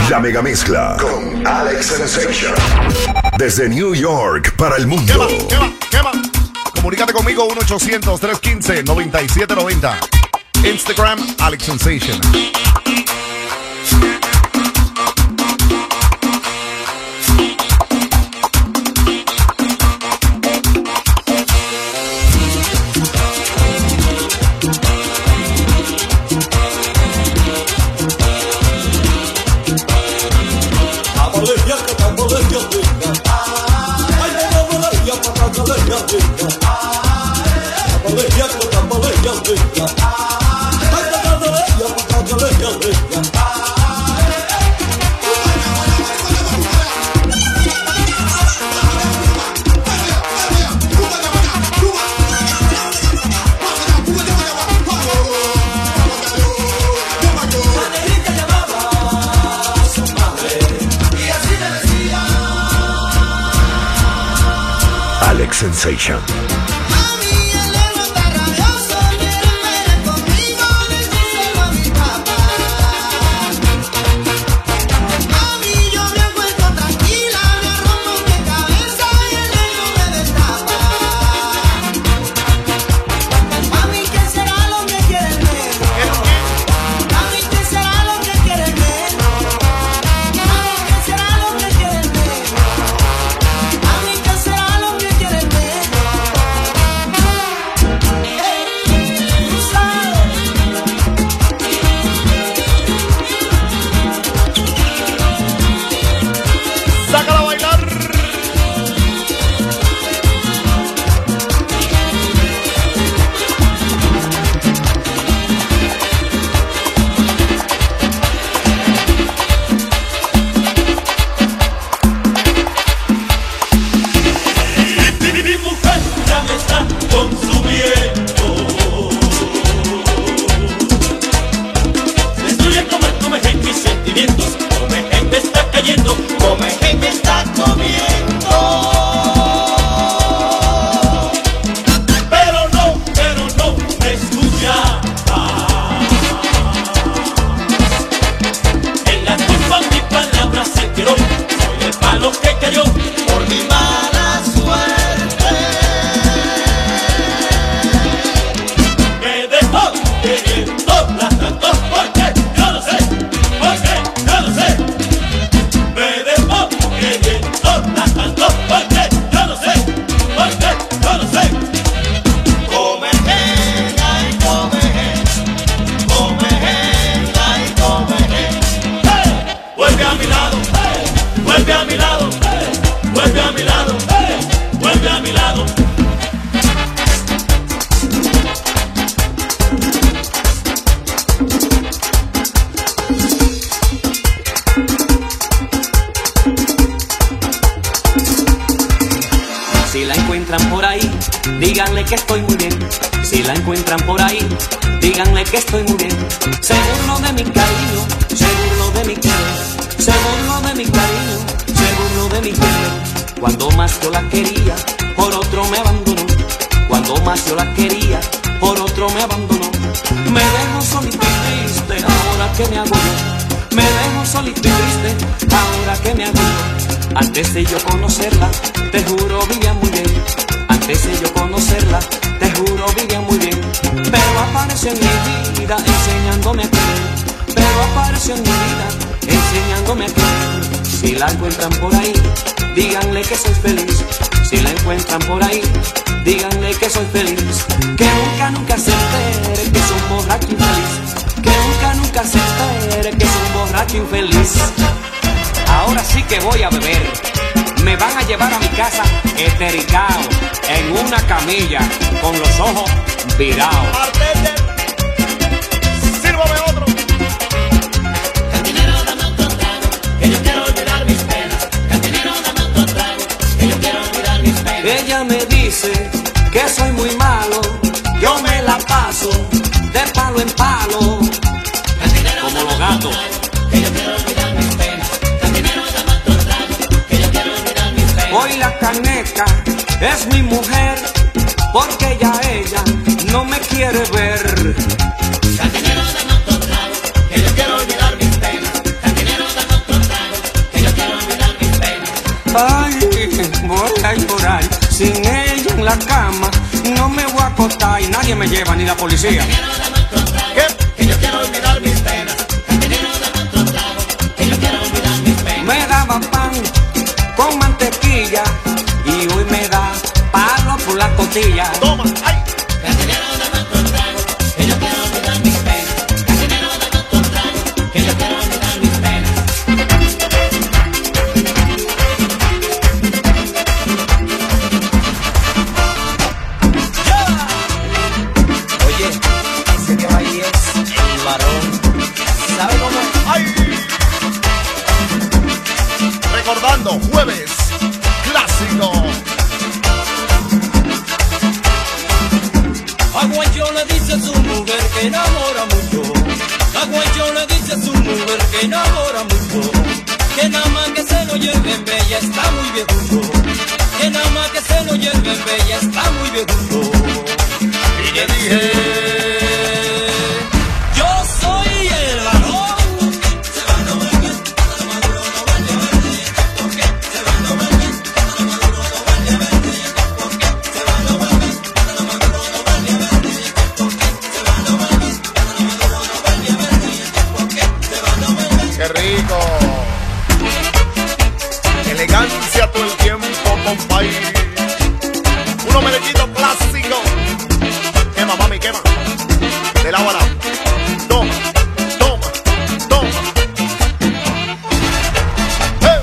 La mega mezcla con Alex Sensation. Desde New York para el mundo. ¿Qué va? Comunícate conmigo 1-800-315-9790. Instagram, Alex Sensation. Alex Sensation. Díganle que estoy muy bien. Si la encuentran por ahí, díganle que estoy muy bien. Se burló de mi cariño, se burló de mi querer, se burló de mi cariño, se burló de mi querer. Cuando más yo la quería, por otro me abandonó. Cuando más yo la quería, por otro me abandonó. Me dejo solito y triste, ahora que me hago yo. Me dejo solito y triste, ahora que me hago yo. Antes de yo conocerla, te juro vivía muy bien. Antes de yo conocerla, te juro vivía muy bien. Pero apareció en mi vida enseñándome a querer. Pero apareció en mi vida enseñándome a querer. Si la encuentran por ahí, díganle que soy feliz. Si la encuentran por ahí, díganle que soy feliz. Que nunca se entere que soy un borracho infeliz. Que nunca se entere que soy un borracho infeliz. Ahora sí que voy a beber. Me van a llevar a mi casa estericado, en una camilla, con los ojos virados. ¡Sírvame otro! Cantinero, dame otro trago, que yo quiero olvidar mis penas. Cantinero, dame otro trago, que yo quiero olvidar mis penas. Ella me dice que soy muy malo, yo me la paso de palo en palo, Cantinero, como dame los gatos. otro trago, que yo quiero olvidar mis penas. Cantinero, dame otro trago, que yo quiero olvidar mis penas. Hoy la caneca es mi mujer, porque ya ella no me quiere ver. Cantinero, dame otro trago, que yo quiero olvidar mis penas. Cantinero, dame otro voy a llorar. Sin ella en la cama no me voy a acostar y nadie me lleva, ni la policía. Que yo quiero olvidar mis penas. Cantinero, dame otro trago, que yo quiero olvidar mis penas. Me daba pan con mantequilla y hoy me da palo por la costilla. Toma, ay. Cantinero, dame otro trago, que yo quiero olvidar mis penas. Cantinero, dame otro trago, que yo quiero olvidar mis penas. Oye, ese que va ahí es el varón. ¿Sabe cómo es? Ay. Recordando, jueves clásico. Aguayo le dice a su mujer que enamora mucho. Aguayo le dice a su mujer que enamora mucho. Que nada más que se lo lleven bella está muy viejudo. Que nada más que se lo lleven bella está muy viejudo. Y le dije, yo soy el varón. qué rico. Elegancia todo el tiempo, compay. Uno merenguito clásico. Quema, mami, quema. De la hora. Toma, toma, toma. ¡Eh!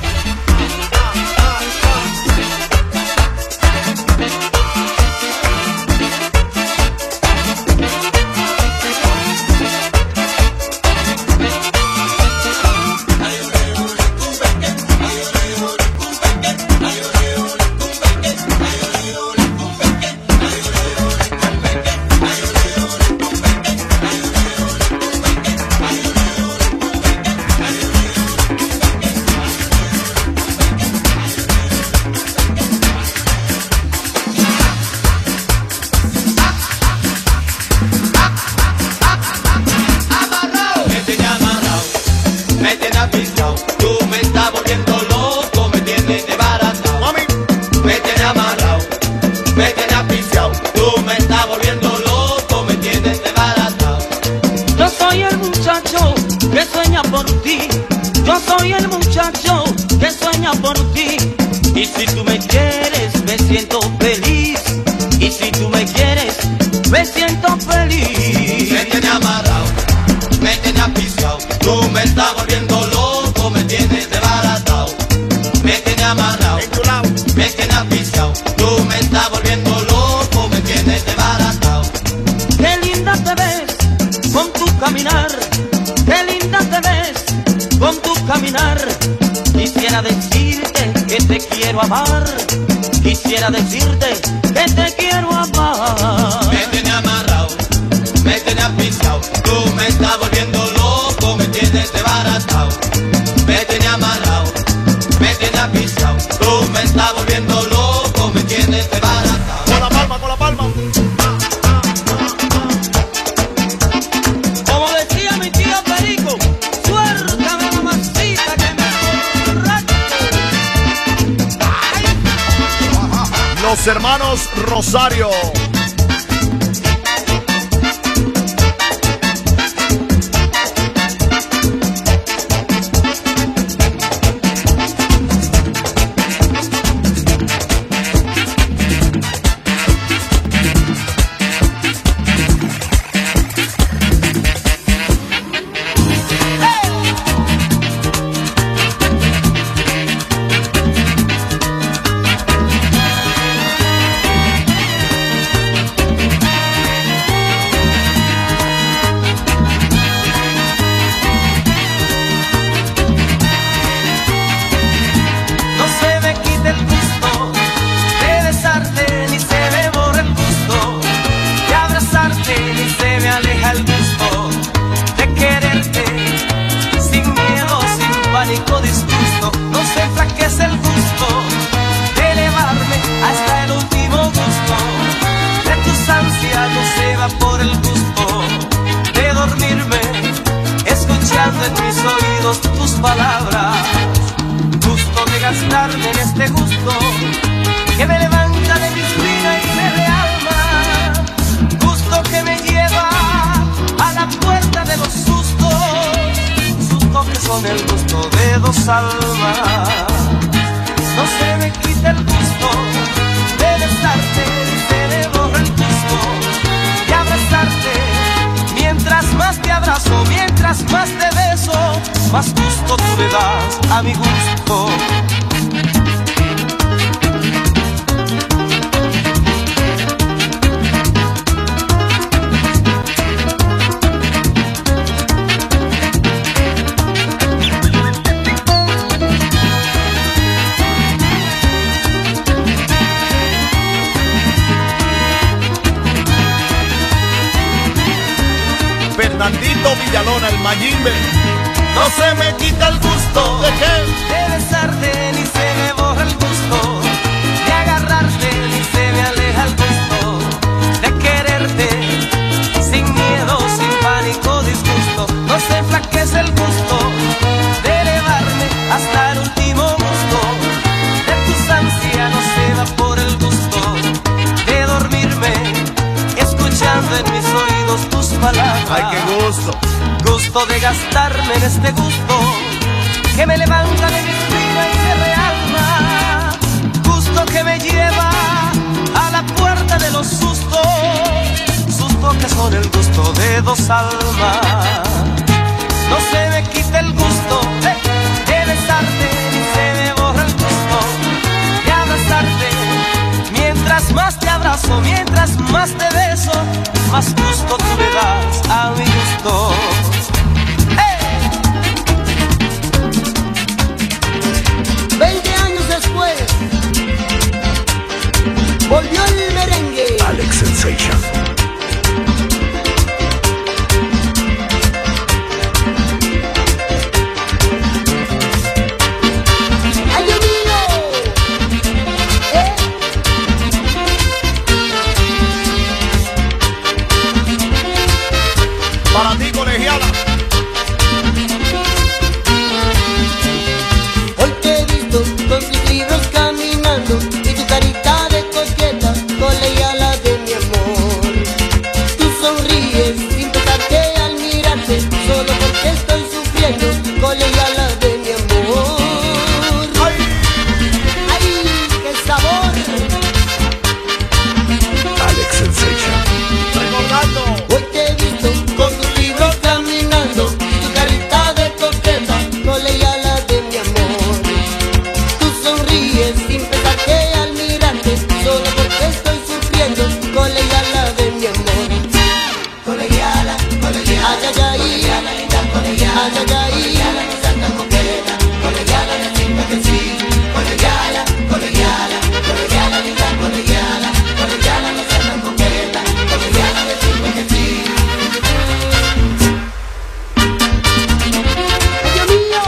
Me tiene amarrado, me tiene apistado. Tú me estás volviendo loco, me tienes desbaratado. Mami, Me tiene amarrado, me tiene apistado. Tú me estás volviendo loco, me tienes desbaratado. Yo soy el muchacho que sueña por ti. Yo soy el muchacho que sueña por ti. Y si tú me quieres, me siento feliz. Y si tú me quieres, me siento feliz. Me tiene amarrado, me tiene apistado. Tú me estás volviendo loco, me tienes desbaratado. Me tiene amarrado, enchulado. me tiene apistado. Tú me estás volviendo loco, me tienes desbaratado. Qué linda te ves con tu caminar. Qué linda te ves con tu caminar. Quisiera decirte que te quiero amar. Quisiera decirte que te quiero amar. Me tiene amarrado, me tiene apistado. Tú me estás volviendo loco, me tienes desbaratado. Me tiene amarrado, me tiene apistado. Tú me estás volviendo loco, me tienes desbaratado. Con la palma, con la palma. Como decía mi tío Perico, suéltame mamacita que me emborracho. Los hermanos Rosario. No se me quite el gusto de besarte, ni se me borra el gusto de abrazarte, ni se me aleja el gusto de quererte. Sin miedo, sin pánico, disgusto, no se enflaquece el gusto de elevarme hasta el último gusto de tus ansias, no se va por el gusto de dormirme, escuchando en mis oídos tus palabras. Gusto de gastarme en este gusto que me levanta de mi ruina y me realma, gusto que me lleva a la puerta de los sustos, sustos que son el gusto de dos almas. No se me quita el gusto de besarte, se me borra el gusto de abrazarte. Mientras más te abrazo, mientras más te beso, más gusto tú le das a mi gusto. Fernandito Villalona, el Mayimbe. No se me quita el gusto ¿de qué? de besarte, ni se me borra el gusto de agarrarte, ni se me aleja el gusto de quererte, sin miedo, sin pánico, disgusto. No se enflaquece el gusto de elevarme hasta el último gusto de tus ansias. No se va por el gusto de dormirme escuchando en mis oídos tus palabras. Ay, qué gusto. Gusto de gastarme en este gusto que me levanta de mi ruina y me realma, gusto que me lleva a la puerta de los sustos, sustos que son el gusto de dos almas. No se me quita el gusto de besarte, ni se me borra el gusto de abrazarte. Mientras más te abrazo, mientras más te beso, más gusto tú le das a mi gusto. ¡Hey! 20 años después, volvió el merengue. Alex Sensation. ¡Ay, Dios mío! Para ti, colegiala. Hoy te he visto con tus libros caminando y tu carita de coqueta, colegiala de mi amor. Tú sonríes sin pensar que al mirarte, solo porque estoy sufriendo, colegiala de mi amor. ¡Ay, qué sabor! Alex Sensation. Recordando. Hoy te he visto con tus libros caminando, tu carita de coqueta, colegiala de mi amor. Tú sonríes sin pensar que al mirarte, solo porque estoy sufriendo, colegiala de mi amor. Colegiala, colegiala, ay, ay, ay, colegiala, ay, ay, ay, santa coqueta, colegiala, decime que sí, colegiala, colegiala, colegiala, linda colegiala, colegiala, no seas tan coqueta, colegiala, decime que sí. ¡Ay, Dios mío!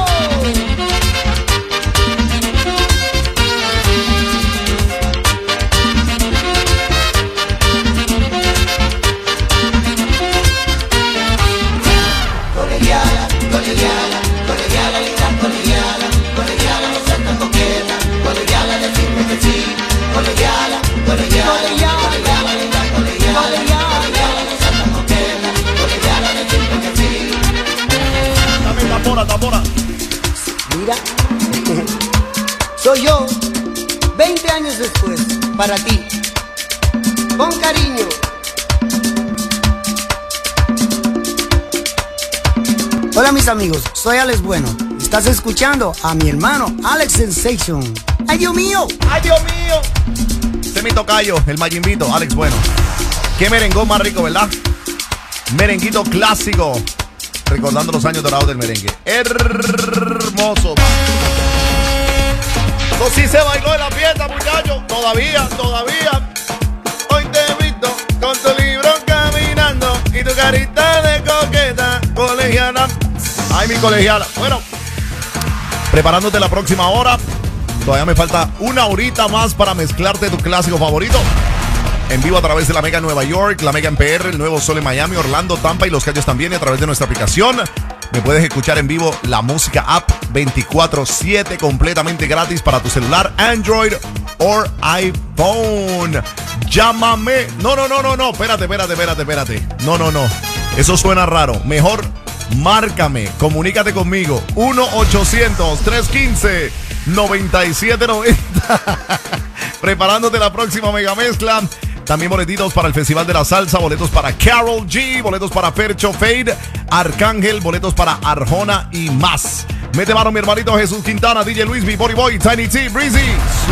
Colegiala, colegiala, colegiala, linda colegiala, colegiala, no seas tan coqueta, colegiala, decime que sí, colegiala, colegiala, colegiala, linda colegiala, colegiala, no seas tan coqueta, colegiala, decime que sí. Dame tambora, tambora. Mira, soy yo, 20 años después, para ti, con cariño. Hola mis amigos, soy Alex Bueno. Estás escuchando a mi hermano Alex Sensation. ¡Ay, Dios mío! ¡Ay, Dios mío! Este es mi tocayo, el Mayimbito, Alex Bueno. Qué merengón más rico, ¿verdad? Merenguito clásico. Recordando los años dorados del merengue. Hermoso. Eso sí se bailó en la fiesta, muchachos. Todavía, todavía. Hoy te he visto con tu libro caminando y tu carita de coqueta, colegiala. Ay, mi colegiala. Bueno, preparándote la próxima hora. Todavía me falta una horita más para mezclarte tu clásico favorito. En vivo a través de la Mega en Nueva York, la Mega en PR, el Nuevo Sol en Miami, Orlando, Tampa y Los Cayos también. Y a través de nuestra aplicación me puedes escuchar en vivo la música app 24/7 completamente gratis para tu celular Android or iPhone. Llámame. No. Espérate. No. Eso suena raro. Mejor márcame. Comunícate conmigo. 1-800-315-9790. Preparándote la próxima mega mezcla. También boletitos para el Festival de la Salsa, boletos para Karol G, boletos para Fercho Fade, Arcángel, boletos para Arjona y más. Mete mano mi hermanito Jesús Quintana, DJ Luis, B, Body Boy, Tiny T, Breezy.